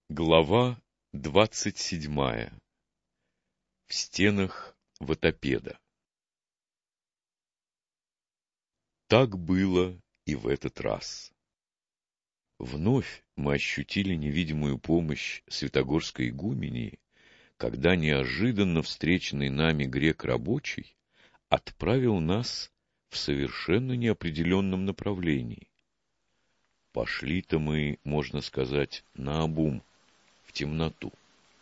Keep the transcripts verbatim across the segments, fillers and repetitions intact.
Глава двадцать седьмая. В стенах Ватопеда. Так было и в этот раз. Вновь мы ощутили невидимую помощь святогорской игумении, когда неожиданно встреченный нами грек-рабочий отправил нас в совершенно неопределенном направлении. Пошли-то мы, можно сказать, наобум, в темноту.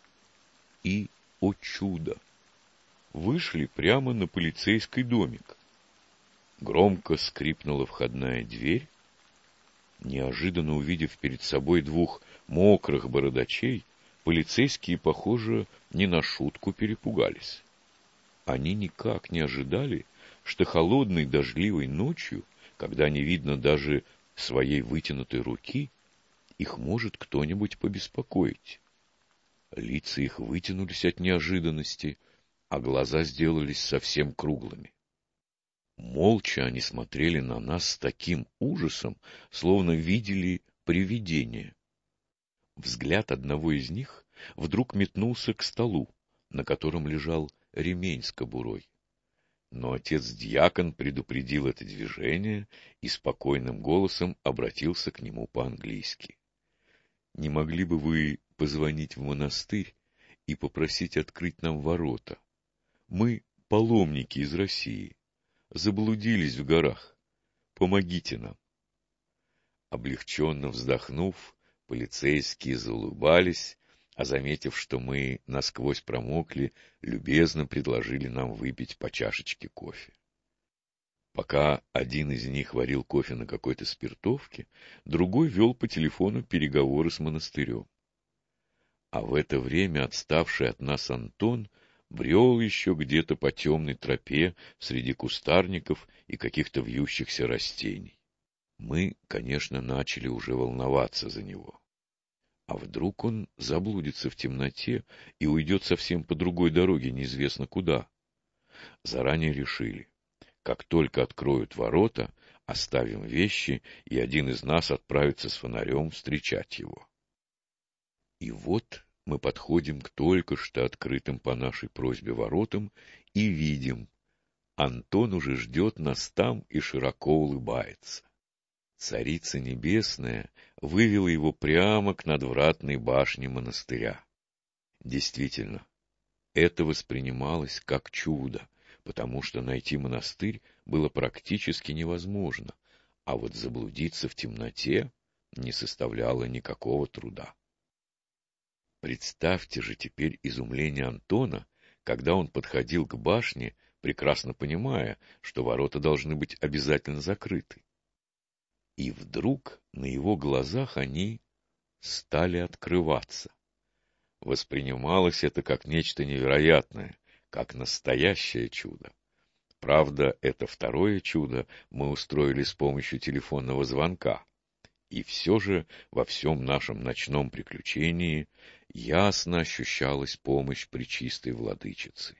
И, о чудо, вышли прямо на полицейский домик. Громко скрипнула входная дверь. Неожиданно увидев перед собой двух мокрых бородачей, полицейские, похоже, не на шутку перепугались. Они никак не ожидали, что холодной дождливой ночью, когда не видно даже своей вытянутой руки, их может кто-нибудь побеспокоить. Лица их вытянулись от неожиданности, а глаза сделались совсем круглыми. Молча они смотрели на нас с таким ужасом, словно видели привидение. Взгляд одного из них вдруг метнулся к столу, на котором лежал ремень с кобурой. Но отец-дьякон предупредил это движение и спокойным голосом обратился к нему по-английски. «Не могли бы вы позвонить в монастырь и попросить открыть нам ворота? Мы паломники из России, заблудились в горах. Помогите нам». Облегченно вздохнув, полицейские заулыбались, а, заметив, что мы насквозь промокли, любезно предложили нам выпить по чашечке кофе. Пока один из них варил кофе на какой-то спиртовке, другой вел по телефону переговоры с монастырем. А в это время отставший от нас Антон брел еще где-то по темной тропе среди кустарников и каких-то вьющихся растений. Мы, конечно, начали уже волноваться за него. А вдруг он заблудится в темноте и уйдет совсем по другой дороге, неизвестно куда? Заранее решили, как только откроют ворота, оставим вещи, и один из нас отправится с фонарем встречать его. И вот мы подходим к только что открытым по нашей просьбе воротам и видим, Антон уже ждет нас там и широко улыбается. Царица Небесная вывела его прямо к надвратной башне монастыря. Действительно, это воспринималось как чудо, потому что найти монастырь было практически невозможно, а вот заблудиться в темноте не составляло никакого труда. Представьте же теперь изумление Антона, когда он подходил к башне, прекрасно понимая, что ворота должны быть обязательно закрыты. И вдруг на его глазах они стали открываться. Воспринималось это как нечто невероятное, как настоящее чудо. Правда, это второе чудо мы устроили с помощью телефонного звонка. И все же во всем нашем ночном приключении ясно ощущалась помощь Пречистой Владычицы.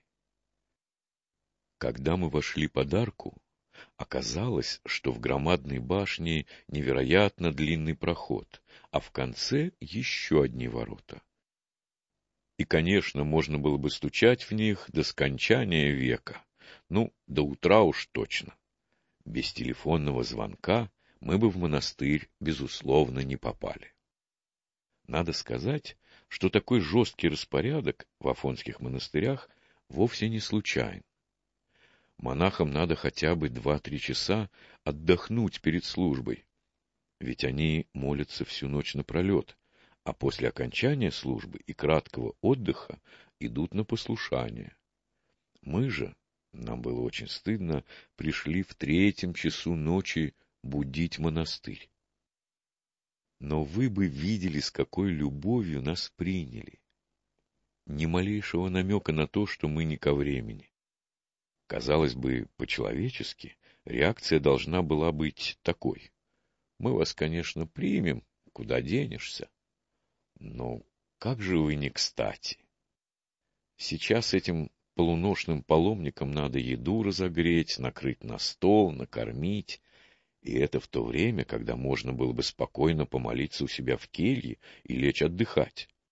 Когда мы вошли под арку, оказалось, что в громадной башне невероятно длинный проход, а в конце еще одни ворота. И, конечно, можно было бы стучать в них до скончания века, ну, до утра уж точно. Без телефонного звонка мы бы в монастырь, безусловно, не попали. Надо сказать, что такой жесткий распорядок в афонских монастырях вовсе не случайен. Монахам надо хотя бы два-три часа отдохнуть перед службой, ведь они молятся всю ночь напролет, а после окончания службы и краткого отдыха идут на послушание. Мы же, нам было очень стыдно, пришли в третьем часу ночи будить монастырь. Но вы бы видели, с какой любовью нас приняли. Ни малейшего намека на то, что мы не ко времени. Казалось бы, по-человечески, реакция должна была быть такой. Мы вас, конечно, примем, куда денешься. Но как же вы не кстати. Сейчас этим полуношным паломникам надо еду разогреть, накрыть на стол, накормить. И это в то время, когда можно было бы спокойно помолиться у себя в келье и лечь отдыхать.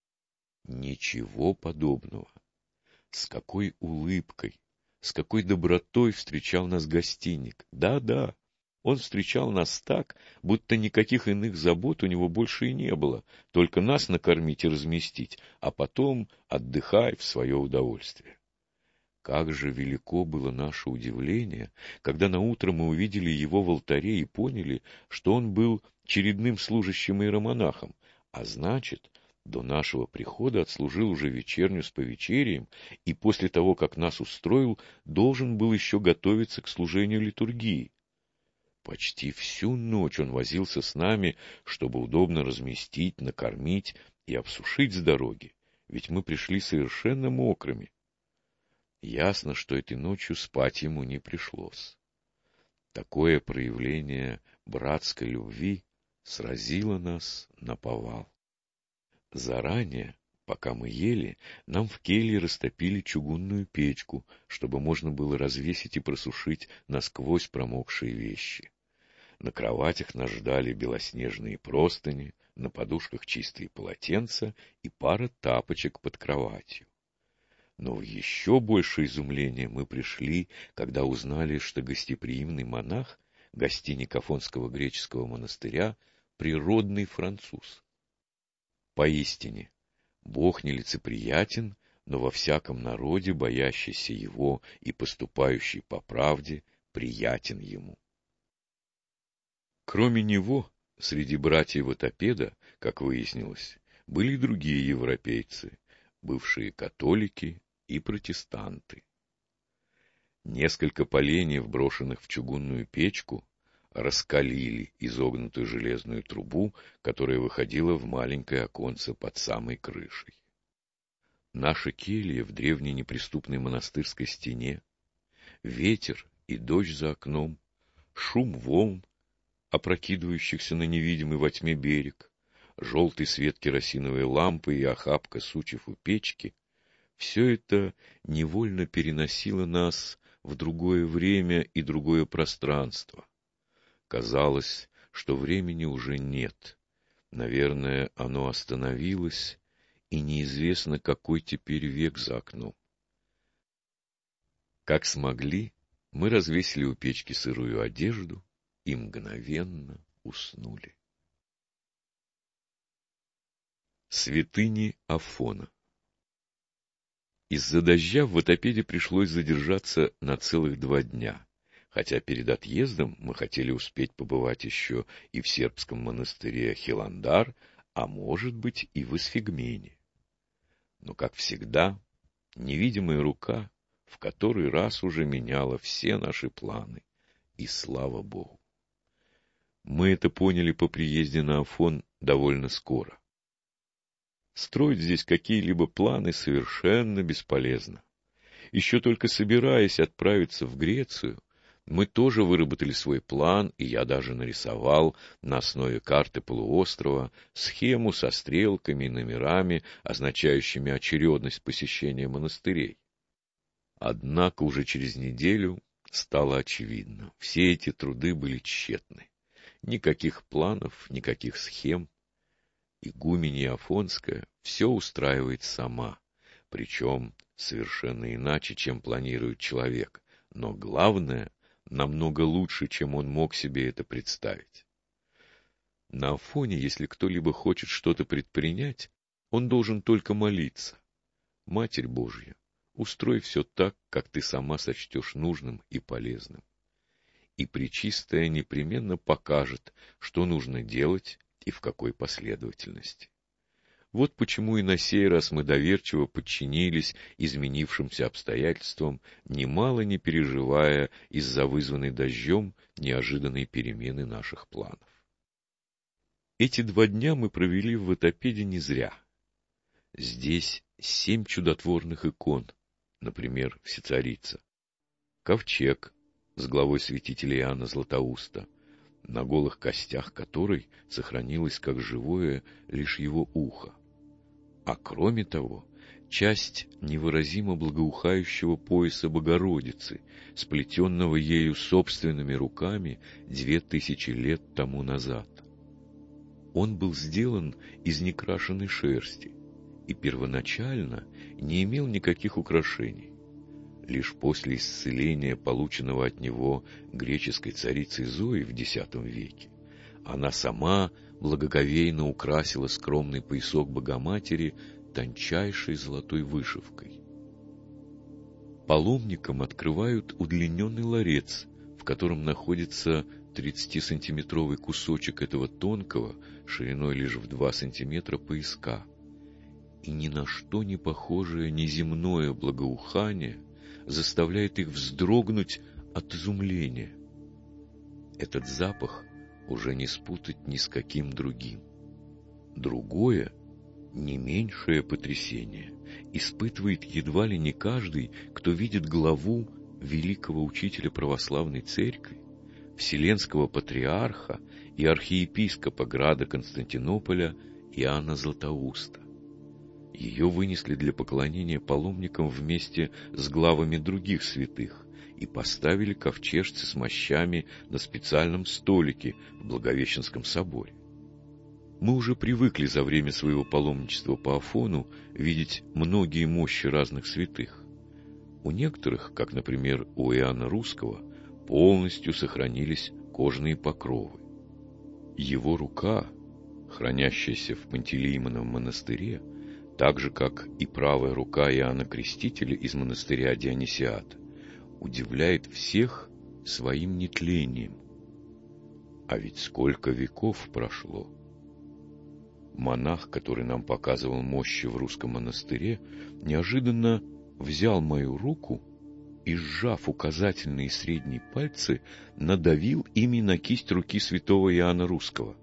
Ничего подобного. С какой улыбкой, с какой добротой встречал нас гостиник. Да-да, он встречал нас так, будто никаких иных забот у него больше и не было, только нас накормить и разместить, а потом отдыхай в свое удовольствие. Как же велико было наше удивление, когда наутро мы увидели его в алтаре и поняли, что он был чередным служащим иеромонахом, а значит, до нашего прихода отслужил уже вечерню с повечерием, и после того, как нас устроил, должен был еще готовиться к служению литургии. Почти всю ночь он возился с нами, чтобы удобно разместить, накормить и обсушить с дороги, ведь мы пришли совершенно мокрыми. Ясно, что этой ночью спать ему не пришлось. Такое проявление братской любви сразило нас наповал. Заранее, пока мы ели, нам в келье растопили чугунную печку, чтобы можно было развесить и просушить насквозь промокшие вещи. На кроватях нас ждали белоснежные простыни, на подушках чистые полотенца и пара тапочек под кроватью. Но в еще большее изумление мы пришли, когда узнали, что гостеприимный монах, гостиник Афонского греческого монастыря, природный француз. Поистине, Бог нелицеприятен, но во всяком народе, боящийся его и поступающий по правде, приятен ему. Кроме него, среди братьев Отопеда, как выяснилось, были и другие европейцы, бывшие католики и протестанты. Несколько поленьев, брошенных в чугунную печку, раскалили изогнутую железную трубу, которая выходила в маленькое оконце под самой крышей. Наша келья в древней неприступной монастырской стене, ветер и дождь за окном, шум волн, опрокидывающихся на невидимый во тьме берег, желтый свет керосиновой лампы и охапка сучьев у печки — все это невольно переносило нас в другое время и другое пространство. Казалось, что времени уже нет. Наверное, оно остановилось, и неизвестно, какой теперь век за окном. Как смогли, мы развесили у печки сырую одежду и мгновенно уснули. Святыни Афона. Из-за дождя в Отопеде пришлось задержаться на целых два дня, хотя перед отъездом мы хотели успеть побывать еще и в сербском монастыре Хиландар, а может быть и в Исфигмене. Но, как всегда, невидимая рука в который раз уже меняла все наши планы, и слава Богу. Мы это поняли по приезде на Афон довольно скоро. Строить здесь какие-либо планы совершенно бесполезно. Еще только собираясь отправиться в Грецию, мы тоже выработали свой план, и я даже нарисовал на основе карты полуострова схему со стрелками и номерами, означающими очередность посещения монастырей. Однако уже через неделю стало очевидно, все эти труды были тщетны. Никаких планов, никаких схем. Игуменья Афонская все устраивает сама, причем совершенно иначе, чем планирует человек, но главное, намного лучше, чем он мог себе это представить. На Афоне, если кто-либо хочет что-то предпринять, он должен только молиться. Матерь Божья, устрой все так, как ты сама сочтешь нужным и полезным. И Пречистая непременно покажет, что нужно делать и в какой последовательности. Вот почему и на сей раз мы доверчиво подчинились изменившимся обстоятельствам, немало не переживая из-за вызванной дождем неожиданной перемены наших планов. Эти два дня мы провели в Отопеде не зря. Здесь семь чудотворных икон, например, Всецарица, ковчег с главой святителя Иоанна Златоуста, на голых костях которой сохранилось как живое лишь его ухо. А кроме того, часть невыразимо благоухающего пояса Богородицы, сплетенного ею собственными руками две тысячи лет тому назад. Он был сделан из некрашенной шерсти, и первоначально не имел никаких украшений. Лишь после исцеления, полученного от него греческой царицей Зоей в десятом веке, она сама благоговейно украсила скромный поясок Богоматери тончайшей золотой вышивкой. Паломникам открывают удлиненный ларец, в котором находится тридцатисантиметровый кусочек этого тонкого, шириной лишь в два сантиметра, пояска. И ни на что не похожее неземное благоухание заставляет их вздрогнуть от изумления. Этот запах уже не спутать ни с каким другим. Другое, не меньшее потрясение испытывает едва ли не каждый, кто видит главу великого учителя православной церкви, вселенского патриарха и архиепископа града Константинополя Иоанна Златоуста. Ее вынесли для поклонения паломникам вместе с главами других святых и поставили ковчежцы с мощами на специальном столике в Благовещенском соборе. Мы уже привыкли за время своего паломничества по Афону видеть многие мощи разных святых. У некоторых, как, например, у Иоанна Русского, полностью сохранились кожаные покровы. Его рука, хранящаяся в Пантелеимоновом монастыре, так же, как и правая рука Иоанна Крестителя из монастыря Дионисиата, удивляет всех своим нетлением. А ведь сколько веков прошло! Монах, который нам показывал мощи в русском монастыре, неожиданно взял мою руку и, сжав указательные и средние пальцы, надавил ими на кисть руки святого Иоанна Русского.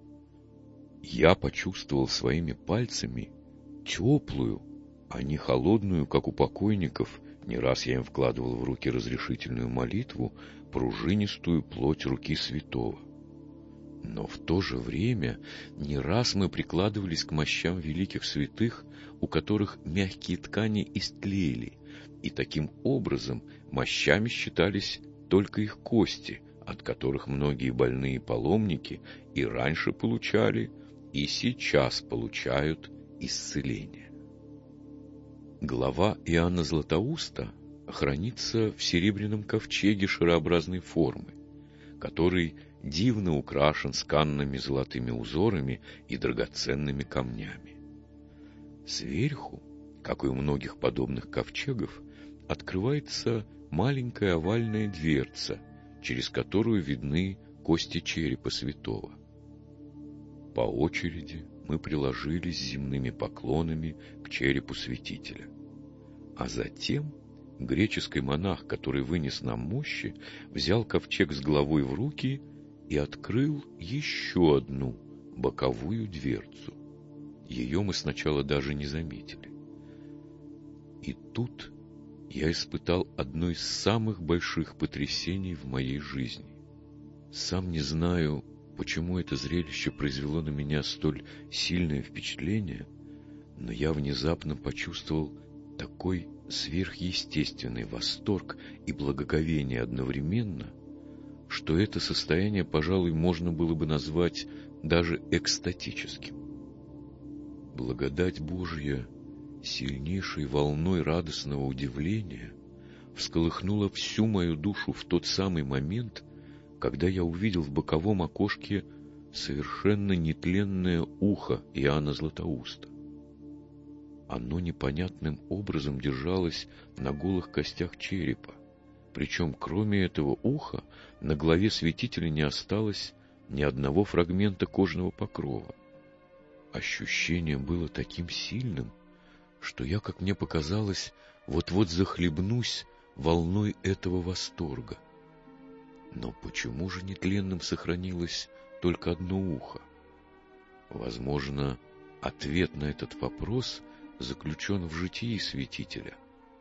Я почувствовал своими пальцами теплую, а не холодную, как у покойников, не раз я им вкладывал в руки разрешительную молитву, пружинистую плоть руки святого. Но в то же время не раз мы прикладывались к мощам великих святых, у которых мягкие ткани истлели, и таким образом мощами считались только их кости, от которых многие больные паломники и раньше получали, и сейчас получают исцеление. Глава Иоанна Златоуста хранится в серебряном ковчеге шарообразной формы, который дивно украшен сканными золотыми узорами и драгоценными камнями. Сверху, как и у многих подобных ковчегов, открывается маленькая овальная дверца, через которую видны кости черепа святого. По очереди мы приложились земными поклонами к черепу святителя. А затем греческий монах, который вынес нам мощи, взял ковчег с головой в руки и открыл еще одну боковую дверцу. Ее мы сначала даже не заметили. И тут я испытал одно из самых больших потрясений в моей жизни. Сам не знаю, почему это зрелище произвело на меня столь сильное впечатление, но я внезапно почувствовал такой сверхъестественный восторг и благоговение одновременно, что это состояние, пожалуй, можно было бы назвать даже экстатическим. Благодать Божья сильнейшей волной радостного удивления всколыхнула всю мою душу в тот самый момент, когда я увидел в боковом окошке совершенно нетленное ухо Иоанна Златоуста. Оно непонятным образом держалось на голых костях черепа, причем кроме этого уха на голове святителя не осталось ни одного фрагмента кожного покрова. Ощущение было таким сильным, что я, как мне показалось, вот-вот захлебнусь волной этого восторга. Но почему же нетленным сохранилось только одно ухо? Возможно, ответ на этот вопрос заключен в житии святителя.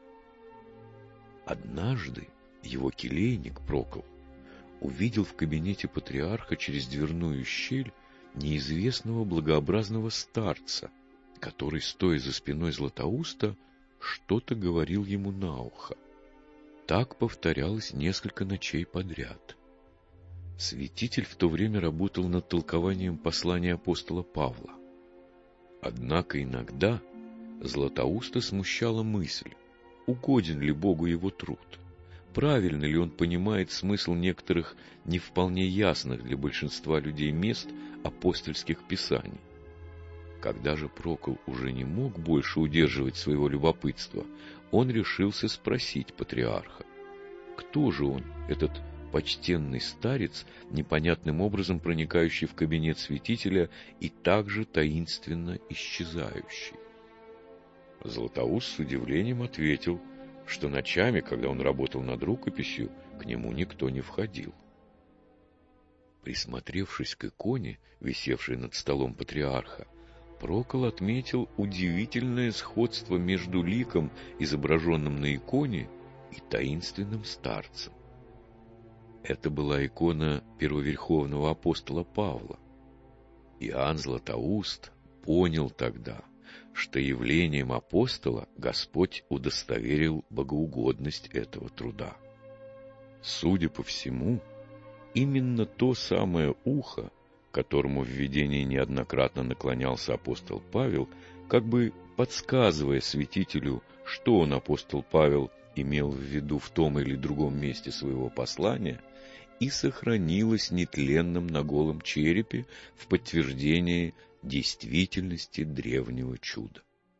Однажды его келейник Прокл увидел в кабинете патриарха через дверную щель неизвестного благообразного старца, который, стоя за спиной Златоуста, что-то говорил ему на ухо. Так повторялось несколько ночей подряд. Святитель в то время работал над толкованием послания апостола Павла. Однако иногда Златоуста смущала мысль, угоден ли Богу его труд, правильно ли он понимает смысл некоторых не вполне ясных для большинства людей мест апостольских писаний. Когда же Прокл уже не мог больше удерживать своего любопытства, он решился спросить патриарха, кто же он, этот почтенный старец, непонятным образом проникающий в кабинет святителя и также таинственно исчезающий. Златоуст с удивлением ответил, что ночами, когда он работал над рукописью, к нему никто не входил. Присмотревшись к иконе, висевшей над столом патриарха, Прокл отметил удивительное сходство между ликом, изображенным на иконе, и таинственным старцем. Это была икона первоверховного апостола Павла. Иоанн Златоуст понял тогда, что явлением апостола Господь удостоверил богоугодность этого труда. Судя по всему, именно то самое ухо, к которому в видении неоднократно наклонялся апостол Павел, как бы подсказывая святителю, что он, апостол Павел, имел в виду в том или другом месте своего послания, и сохранилось нетленным на голом черепе в подтверждение действительности древнего чуда.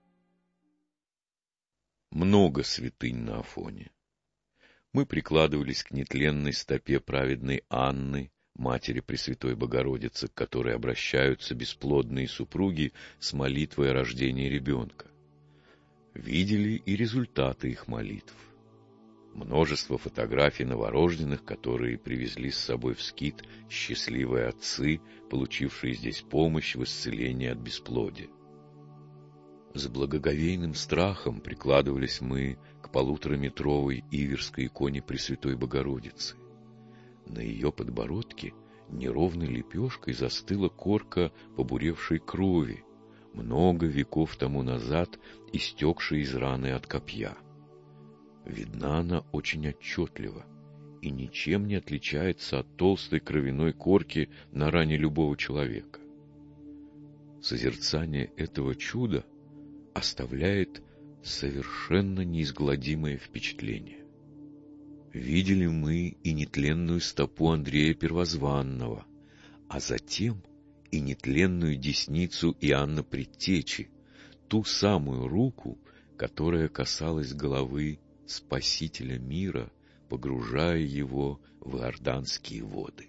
Много святынь на Афоне. Мы прикладывались к нетленной стопе праведной Анны, матери Пресвятой Богородицы, к которой обращаются бесплодные супруги с молитвой о рождении ребенка. Видели и результаты их молитв. Множество фотографий новорожденных, которые привезли с собой в скит счастливые отцы, получившие здесь помощь в исцелении от бесплодия. С благоговейным страхом прикладывались мы к полутораметровой иверской иконе Пресвятой Богородицы. На ее подбородке неровной лепешкой застыла корка побуревшей крови, много веков тому назад истекшей из раны от копья. Видна она очень отчетливо и ничем не отличается от толстой кровяной корки на ране любого человека. Созерцание этого чуда оставляет совершенно неизгладимое впечатление. Видели мы и нетленную стопу Андрея Первозванного, а затем и нетленную десницу Иоанна Предтечи, ту самую руку, которая касалась головы Спасителя мира, погружая его в иорданские воды.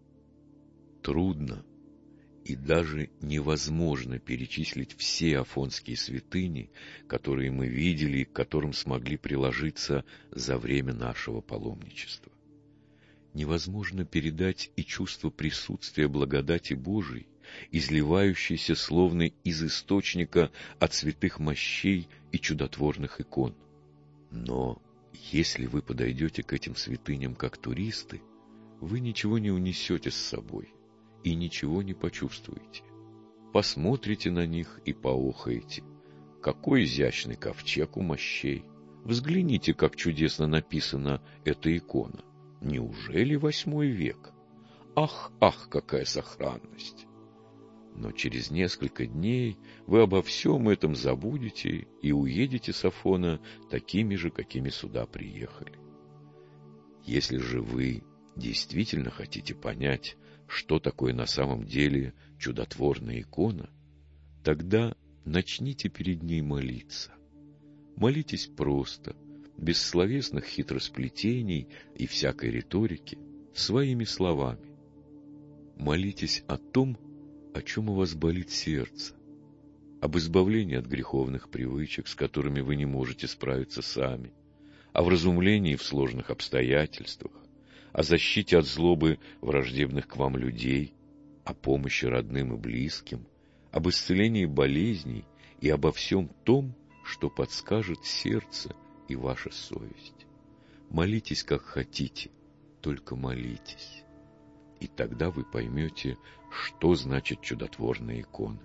Трудно и даже невозможно перечислить все афонские святыни, которые мы видели и к которым смогли приложиться за время нашего паломничества. Невозможно передать и чувство присутствия благодати Божией, изливающейся словно из источника от святых мощей и чудотворных икон. Но если вы подойдете к этим святыням как туристы, вы ничего не унесете с собой и ничего не почувствуете. Посмотрите на них и поохаете. Какой изящный ковчег у мощей! Взгляните, как чудесно написана эта икона. Неужели восьмой век? Ах, ах, какая сохранность! Но через несколько дней вы обо всем этом забудете и уедете с Афона такими же, какими сюда приехали. Если же вы действительно хотите понять, что такое на самом деле чудотворная икона, тогда начните перед ней молиться. Молитесь просто, без словесных хитросплетений и всякой риторики, своими словами. Молитесь о том, о чем у вас болит сердце, об избавлении от греховных привычек, с которыми вы не можете справиться сами, о вразумлении в сложных обстоятельствах, о защите от злобы враждебных к вам людей, о помощи родным и близким, об исцелении болезней и обо всем том, что подскажет сердце и ваша совесть. Молитесь, как хотите, только молитесь. И тогда вы поймете, что значит чудотворная икона.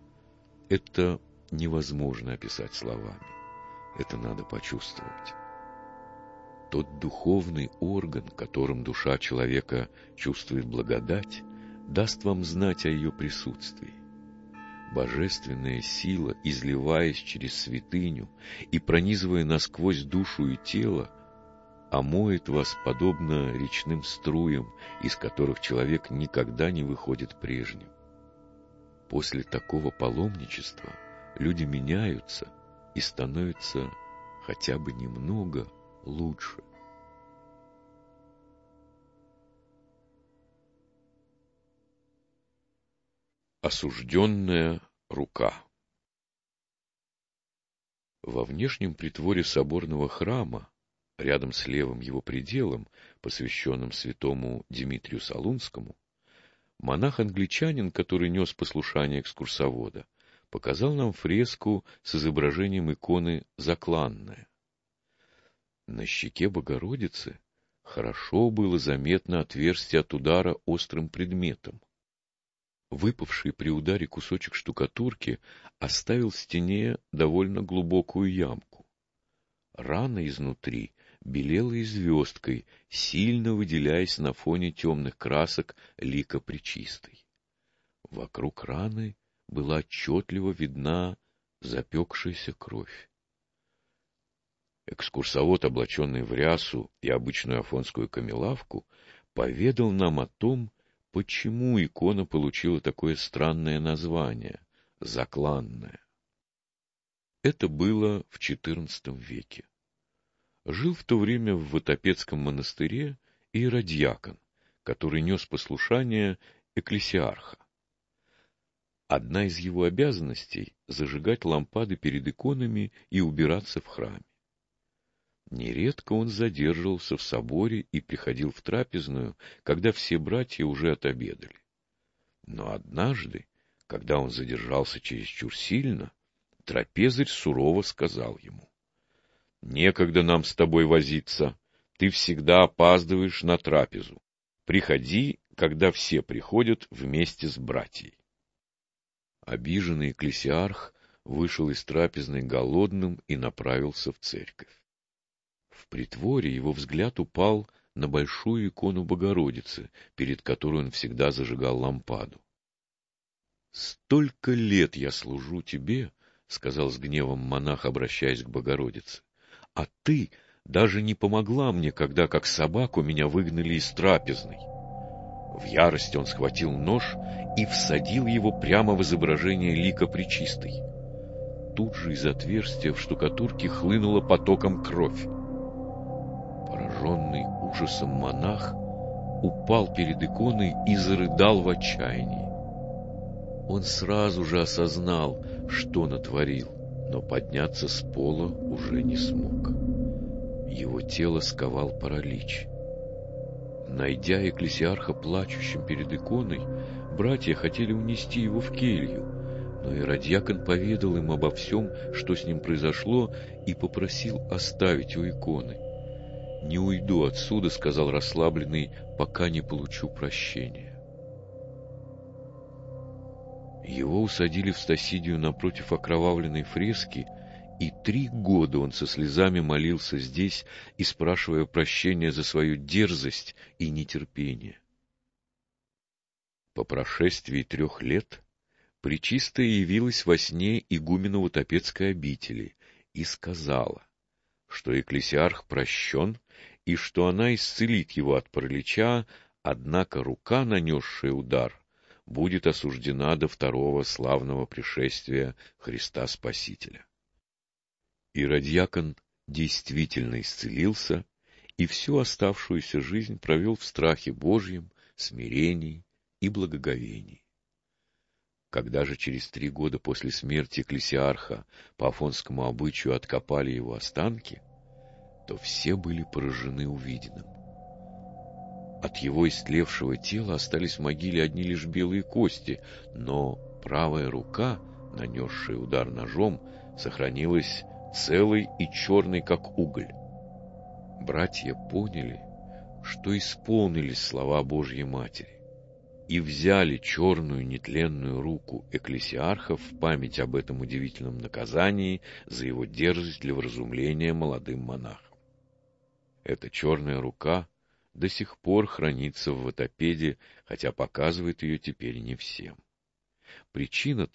Это невозможно описать словами. Это надо почувствовать. Тот духовный орган, которым душа человека чувствует благодать, даст вам знать о ее присутствии. Божественная сила, изливаясь через святыню и пронизывая насквозь душу и тело, омоет вас подобно речным струям, из которых человек никогда не выходит прежним. После такого паломничества люди меняются и становятся хотя бы немного лучше. Осужденная рука. Во внешнем притворе соборного храма, рядом с левым его пределом, посвященным святому Димитрию Солунскому, монах-англичанин, который нес послушание экскурсовода, показал нам фреску с изображением иконы «Закланная». На щеке Богородицы хорошо было заметно отверстие от удара острым предметом. Выпавший при ударе кусочек штукатурки оставил в стене довольно глубокую ямку. Рана изнутри белела звездкой, сильно выделяясь на фоне темных красок лика Пречистой. Вокруг раны была отчетливо видна запекшаяся кровь. Экскурсовод, облаченный в рясу и обычную афонскую камелавку, поведал нам о том, почему икона получила такое странное название — «Закланная». Это было в четырнадцатом веке. Жил в то время в Вотопецком монастыре иеродьякон, который нес послушание экклесиарха. Одна из его обязанностей — зажигать лампады перед иконами и убираться в храме. Нередко он задерживался в соборе и приходил в трапезную, когда все братья уже отобедали. Но однажды, когда он задержался чересчур сильно, трапезарь сурово сказал ему: «Некогда нам с тобой возиться, ты всегда опаздываешь на трапезу. Приходи, когда все приходят вместе с братьей». Обиженный экклесиарх вышел из трапезной голодным и направился в церковь. В притворе его взгляд упал на большую икону Богородицы, перед которой он всегда зажигал лампаду. «Столько лет я служу тебе, — сказал с гневом монах, обращаясь к Богородице, — а ты даже не помогла мне, когда, как собаку, меня выгнали из трапезной». В ярости он схватил нож и всадил его прямо в изображение лика Пречистой. Тут же из отверстия в штукатурке хлынула потоком кровь. Пораженный ужасом монах упал перед иконой и зарыдал в отчаянии. Он сразу же осознал, что натворил, но подняться с пола уже не смог. Его тело сковал паралич. Найдя экклесиарха плачущим перед иконой, братья хотели унести его в келью, но иеродьякон поведал им обо всем, что с ним произошло, и попросил оставить у иконы. «Не уйду отсюда, — сказал расслабленный, — пока не получу прощения». Его усадили в стасидию напротив окровавленной фрески, и три года он со слезами молился здесь, и спрашивая прощения за свою дерзость и нетерпение. По прошествии трех лет Пречистая явилась во сне игумену Вотопецкой обители и сказала, что экклесиарх прощен и что она исцелит его от паралича, однако рука, нанесшая удар, будет осуждена до второго славного пришествия Христа Спасителя. Иеродьякон действительно исцелился и всю оставшуюся жизнь провел в страхе Божьем, смирении и благоговении. Когда же через три года после смерти экклесиарха по афонскому обычаю откопали его останки, то все были поражены увиденным. От его истлевшего тела остались в могиле одни лишь белые кости, но правая рука, нанесшая удар ножом, сохранилась целой и черной, как уголь. Братья поняли, что исполнились слова Божьей Матери, и взяли черную нетленную руку экклесиарха в память об этом удивительном наказании за его дерзость для вразумления молодым монахам. Эта черная рука до сих пор хранится в Вотопеде, хотя показывает ее теперь не всем. Причина тому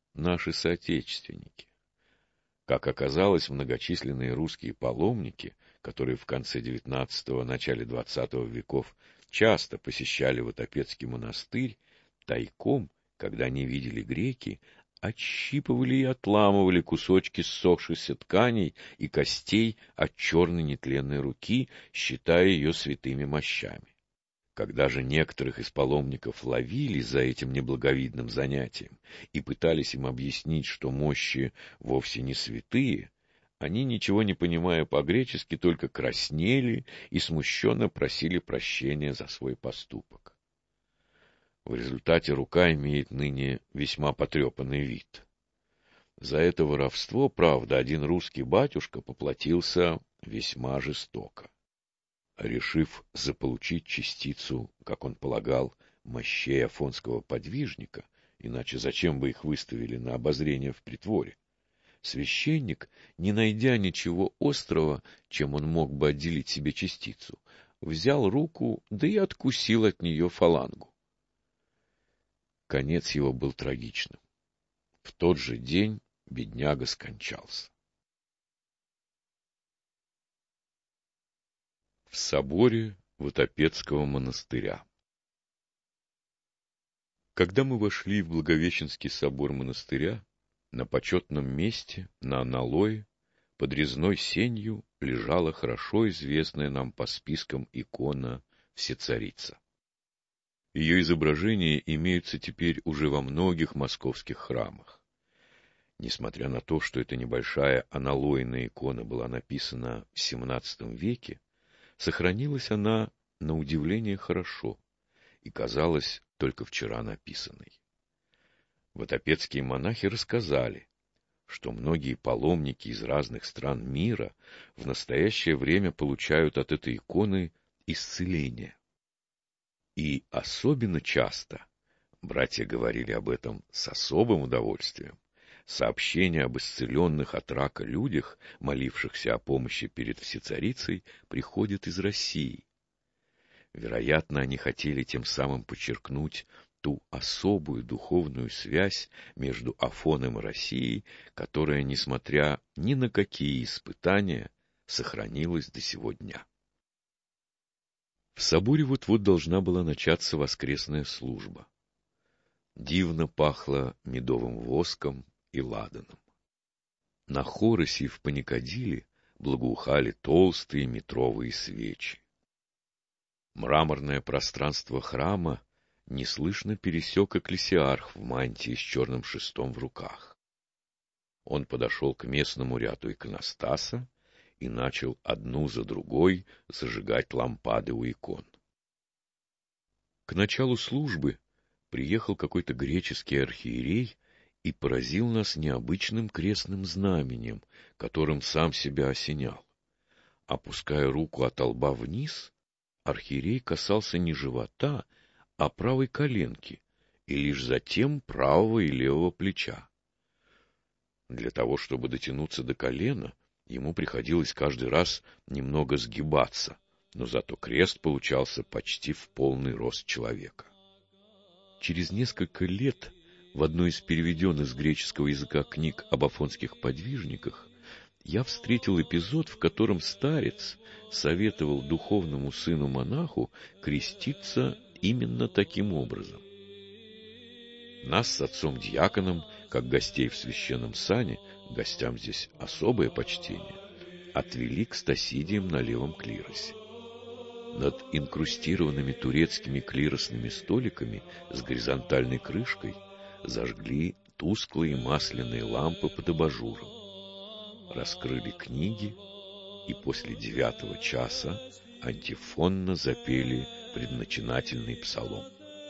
наши соотечественники. Как оказалось, многочисленные русские паломники, которые в конце девятнадцатого — начале двадцатого веков часто посещали Вотопецкий монастырь, тайком, когда не видели греки, отщипывали и отламывали кусочки ссохшихся тканей и костей от черной нетленной руки, считая ее святыми мощами. Когда же некоторых из паломников ловили за этим неблаговидным занятием и пытались им объяснить, что мощи вовсе не святые, они, ничего не понимая по-гречески, только краснели и смущенно просили прощения за свой поступок. В результате рука имеет ныне весьма потрепанный вид. За это воровство, правда, один русский батюшка поплатился весьма жестоко. Решив заполучить частицу, как он полагал, мощей афонского подвижника, иначе зачем бы их выставили на обозрение в притворе, священник, не найдя ничего острого, чем он мог бы отделить себе частицу, взял руку, да и откусил от нее фалангу. Конец его был трагичным. В тот же день бедняга скончался. В соборе Вотопецкого монастыря. Когда мы вошли в Благовещенский собор монастыря, на почетном месте, на аналое, под резной сенью лежала хорошо известная нам по спискам икона Всецарица. Ее изображения имеются теперь уже во многих московских храмах. Несмотря на то, что эта небольшая аналойная икона была написана в семнадцатом веке, сохранилась она, на удивление, хорошо и казалась только вчера написанной. Вотопецкие монахи рассказали, что многие паломники из разных стран мира в настоящее время получают от этой иконы исцеление. И особенно часто, братья говорили об этом с особым удовольствием, сообщения об исцеленных от рака людях, молившихся о помощи перед Всецарицей, приходят из России. Вероятно, они хотели тем самым подчеркнуть ту особую духовную связь между Афоном и Россией, которая, несмотря ни на какие испытания, сохранилась до сего дня. В соборе вот-вот должна была начаться воскресная служба. Дивно пахло медовым воском и ладаном. На хоросе и в паникадиле благоухали толстые метровые свечи. Мраморное пространство храма неслышно пересек экклесиарх в мантии с черным шестом в руках. Он подошел к местному ряду иконостаса и начал одну за другой зажигать лампады у икон. К началу службы приехал какой-то греческий архиерей и поразил нас необычным крестным знаменем, которым сам себя осенял. Опуская руку от лба вниз, архиерей касался не живота, а правой коленки, и лишь затем правого и левого плеча. Для того, чтобы дотянуться до колена, ему приходилось каждый раз немного сгибаться, но зато крест получался почти в полный рост человека. Через несколько лет в одной из переведенных с греческого языка книг об афонских подвижниках я встретил эпизод, в котором старец советовал духовному сыну-монаху креститься именно таким образом. Нас с отцом-диаконом, как гостей в священном сане, гостям здесь особое почтение, отвели к стасидиям на левом клиросе. Над инкрустированными турецкими клиросными столиками с горизонтальной крышкой зажгли тусклые масляные лампы под абажуром. Раскрыли книги, и после девятого часа антифонно запели предначинательный псалом.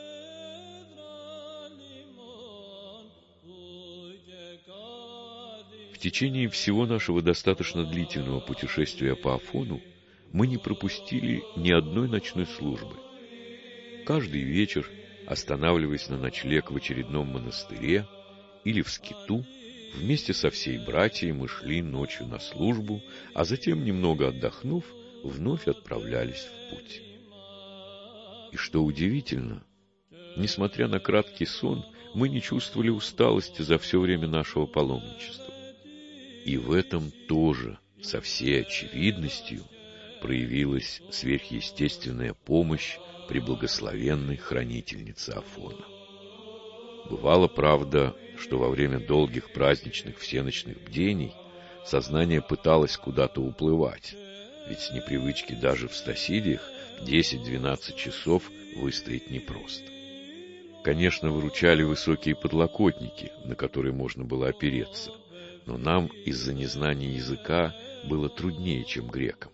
В течение всего нашего достаточно длительного путешествия по Афону мы не пропустили ни одной ночной службы. Каждый вечер, останавливаясь на ночлег в очередном монастыре или в скиту, вместе со всей братьей мы шли ночью на службу, а затем, немного отдохнув, вновь отправлялись в путь. И что удивительно, несмотря на краткий сон, мы не чувствовали усталости за все время нашего паломничества. И в этом тоже, со всей очевидностью, проявилась сверхъестественная помощь преблагословенной хранительницы Афона. Бывало, правда, что во время долгих праздничных всеночных бдений сознание пыталось куда-то уплывать, ведь с непривычки даже в Стасидиях десять-двенадцать часов выстоять непросто. Конечно, выручали высокие подлокотники, на которые можно было опереться, но нам из-за незнания языка было труднее, чем грекам.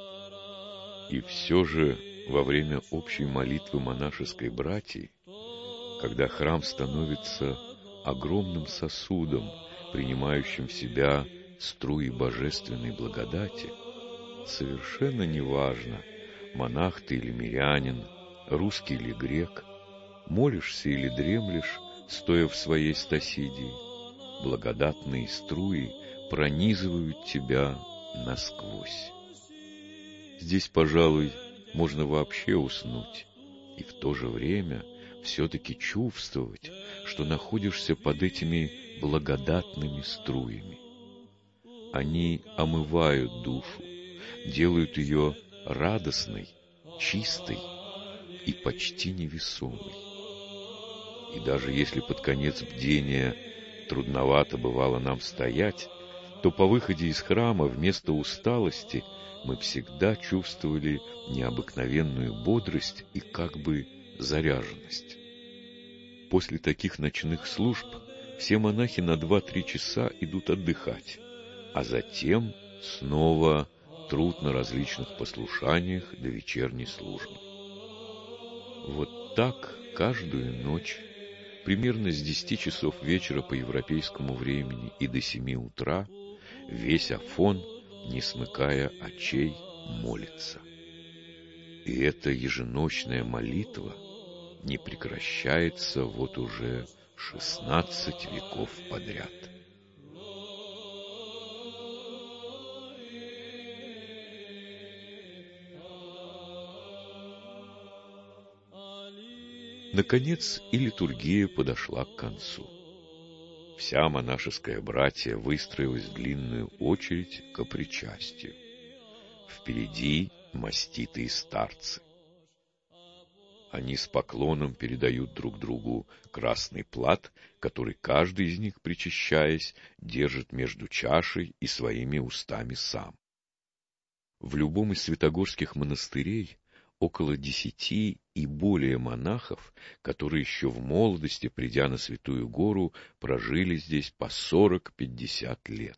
И все же во время общей молитвы монашеской братьи, когда храм становится огромным сосудом, принимающим в себя струи божественной благодати, совершенно неважно, монах ты или мирянин, русский или грек, молишься или дремлешь, стоя в своей стасидии, благодатные струи пронизывают тебя насквозь. Здесь, пожалуй, можно вообще уснуть, и в то же время все-таки чувствовать, что находишься под этими благодатными струями. Они омывают душу, делают ее радостной, чистой и почти невесомой. И даже если под конец бдения трудновато бывало нам стоять, то по выходе из храма вместо усталости мы всегда чувствовали необыкновенную бодрость и как бы заряженность. После таких ночных служб все монахи на два-три часа идут отдыхать, а затем снова труд на различных послушаниях до вечерней службы. Вот так каждую ночь, примерно с десяти часов вечера по европейскому времени и до семи утра, весь Афон, не смыкая очей, молится. И эта еженочная молитва не прекращается вот уже шестнадцать веков подряд. Наконец и литургия подошла к концу. Вся монашеская братья выстроилась в длинную очередь ко причастию. Впереди маститые старцы. Они с поклоном передают друг другу красный плат, который каждый из них, причащаясь, держит между чашей и своими устами сам. В любом из святогорских монастырей около десяти и более монахов, которые еще в молодости, придя на Святую Гору, прожили здесь по сорок-пятьдесят лет.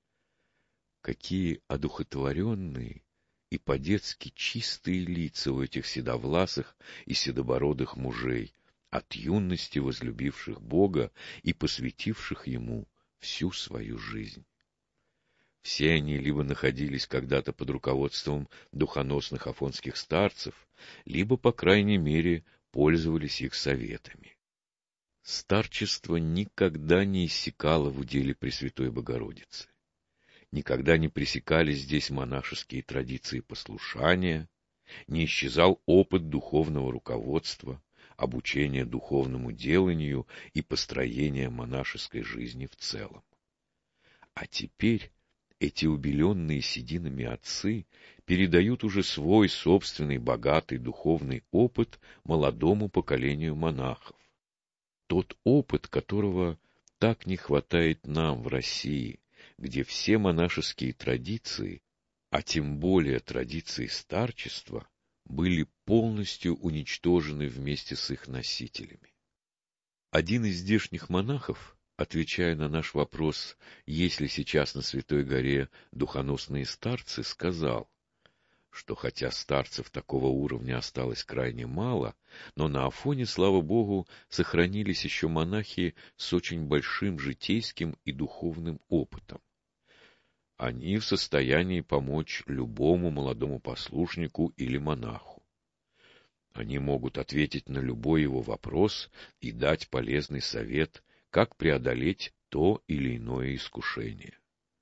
Какие одухотворенные и по-детски чистые лица у этих седовласых и седобородых мужей, от юности возлюбивших Бога и посвятивших Ему всю свою жизнь. Все они либо находились когда-то под руководством духоносных афонских старцев, либо, по крайней мере, пользовались их советами. Старчество никогда не иссякало в уделе Пресвятой Богородицы. Никогда не пресекались здесь монашеские традиции послушания, не исчезал опыт духовного руководства, обучения духовному деланию и построения монашеской жизни в целом. А теперь эти убеленные сединами отцы передают уже свой собственный богатый духовный опыт молодому поколению монахов. Тот опыт, которого так не хватает нам в России, где все монашеские традиции, а тем более традиции старчества, были полностью уничтожены вместе с их носителями. Один из здешних монахов, отвечая на наш вопрос, есть ли сейчас на Святой Горе духоносные старцы, сказал, что хотя старцев такого уровня осталось крайне мало, но на Афоне, слава Богу, сохранились еще монахи с очень большим житейским и духовным опытом. Они в состоянии помочь любому молодому послушнику или монаху. Они могут ответить на любой его вопрос и дать полезный совет, как преодолеть то или иное искушение.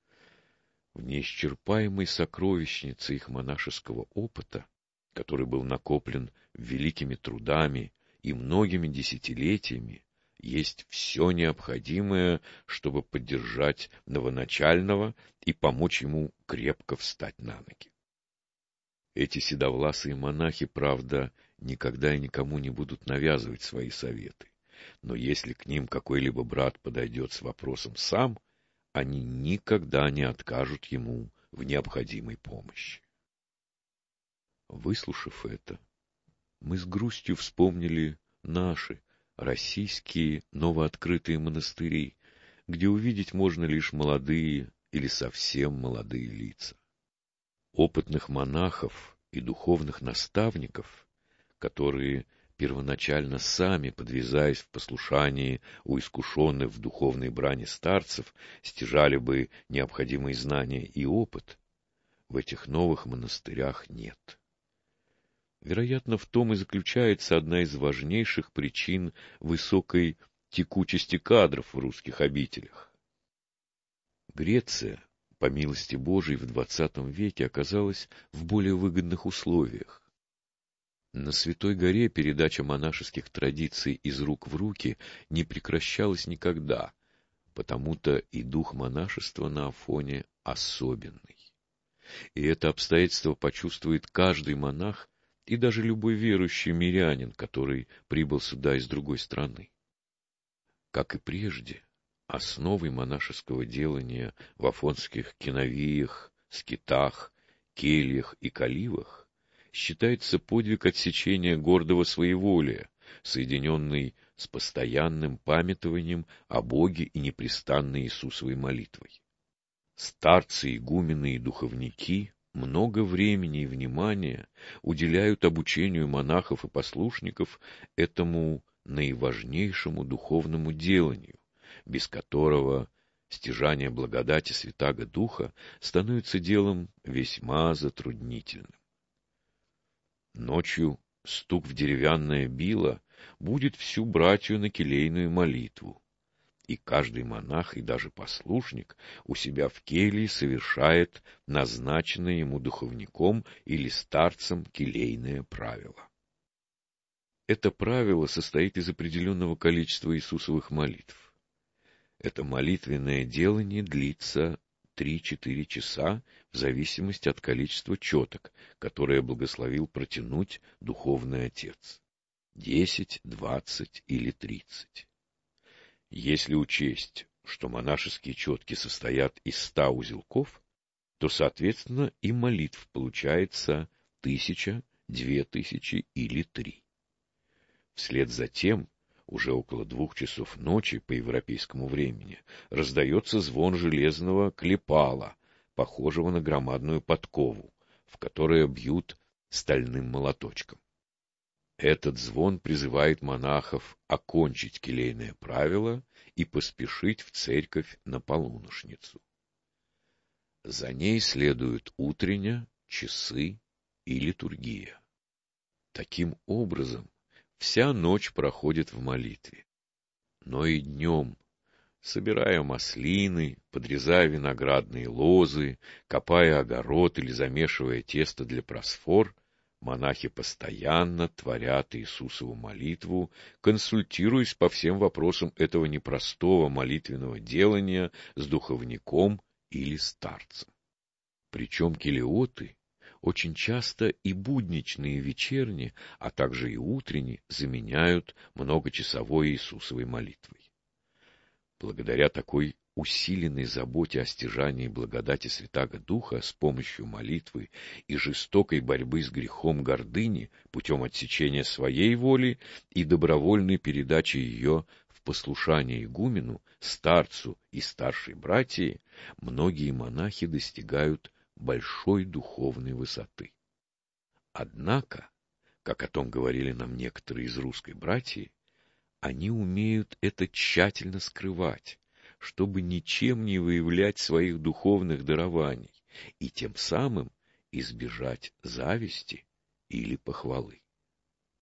В неисчерпаемой сокровищнице их монашеского опыта, который был накоплен великими трудами и многими десятилетиями, есть все необходимое, чтобы поддержать новоначального и помочь ему крепко встать на ноги. Эти седовласые монахи, правда, никогда и никому не будут навязывать свои советы, но если к ним какой-либо брат подойдет с вопросом сам, они никогда не откажут ему в необходимой помощи. Выслушав это, мы с грустью вспомнили наши, российские новооткрытые монастыри, где увидеть можно лишь молодые или совсем молодые лица. Опытных монахов и духовных наставников, которые первоначально сами, подвязаясь в послушании у искушенных в духовной брани старцев, стяжали бы необходимые знания и опыт, в этих новых монастырях нет. Вероятно, в том и заключается одна из важнейших причин высокой текучести кадров в русских обителях. Греция, по милости Божией, в двадцатом веке оказалась в более выгодных условиях. На Святой горе передача монашеских традиций из рук в руки не прекращалась никогда, потому-то и дух монашества на Афоне особенный. И это обстоятельство почувствует каждый монах и даже любой верующий мирянин, который прибыл сюда из другой страны. Как и прежде, основой монашеского делания в афонских киновиях, скитах, кельях и каливах считается подвиг отсечения гордого своеволия, соединенный с постоянным памятованием о Боге и непрестанной Иисусовой молитвой. Старцы, игумены и духовники много времени и внимания уделяют обучению монахов и послушников этому наиважнейшему духовному деланию, без которого стяжание благодати Святаго Духа становится делом весьма затруднительным. Ночью стук в деревянное било будет всю братью на келейную молитву, и каждый монах и даже послушник у себя в келье совершает назначенное ему духовником или старцем келейное правило. Это правило состоит из определенного количества Иисусовых молитв. Это молитвенное делание длится три-четыре часа в зависимости от количества четок, которые благословил протянуть духовный отец. Десять, двадцать или тридцать. Если учесть, что монашеские четки состоят из ста узелков, то, соответственно, и молитв получается тысяча, две тысячи или три. Вслед за тем, уже около двух часов ночи по европейскому времени, раздается звон железного клепала, похожего на громадную подкову, в которое бьют стальным молоточком. Этот звон призывает монахов окончить келейное правило и поспешить в церковь на полуношницу. За ней следуют утренняя, часы и литургия. Таким образом, вся ночь проходит в молитве. Но и днем, собирая маслины, подрезая виноградные лозы, копая огород или замешивая тесто для просфор, монахи постоянно творят Иисусову молитву, консультируясь по всем вопросам этого непростого молитвенного делания с духовником или старцем. Причем келеоты очень часто и будничные вечерни, а также и утренние заменяют многочасовой Иисусовой молитвой. Благодаря такой усиленной заботе о стяжании благодати Святаго Духа с помощью молитвы и жестокой борьбы с грехом гордыни путем отсечения своей воли и добровольной передачи ее в послушание игумену, старцу и старшей братии, многие монахи достигают большой духовной высоты. Однако, как о том говорили нам некоторые из русской братьи, они умеют это тщательно скрывать, чтобы ничем не выявлять своих духовных дарований и тем самым избежать зависти или похвалы.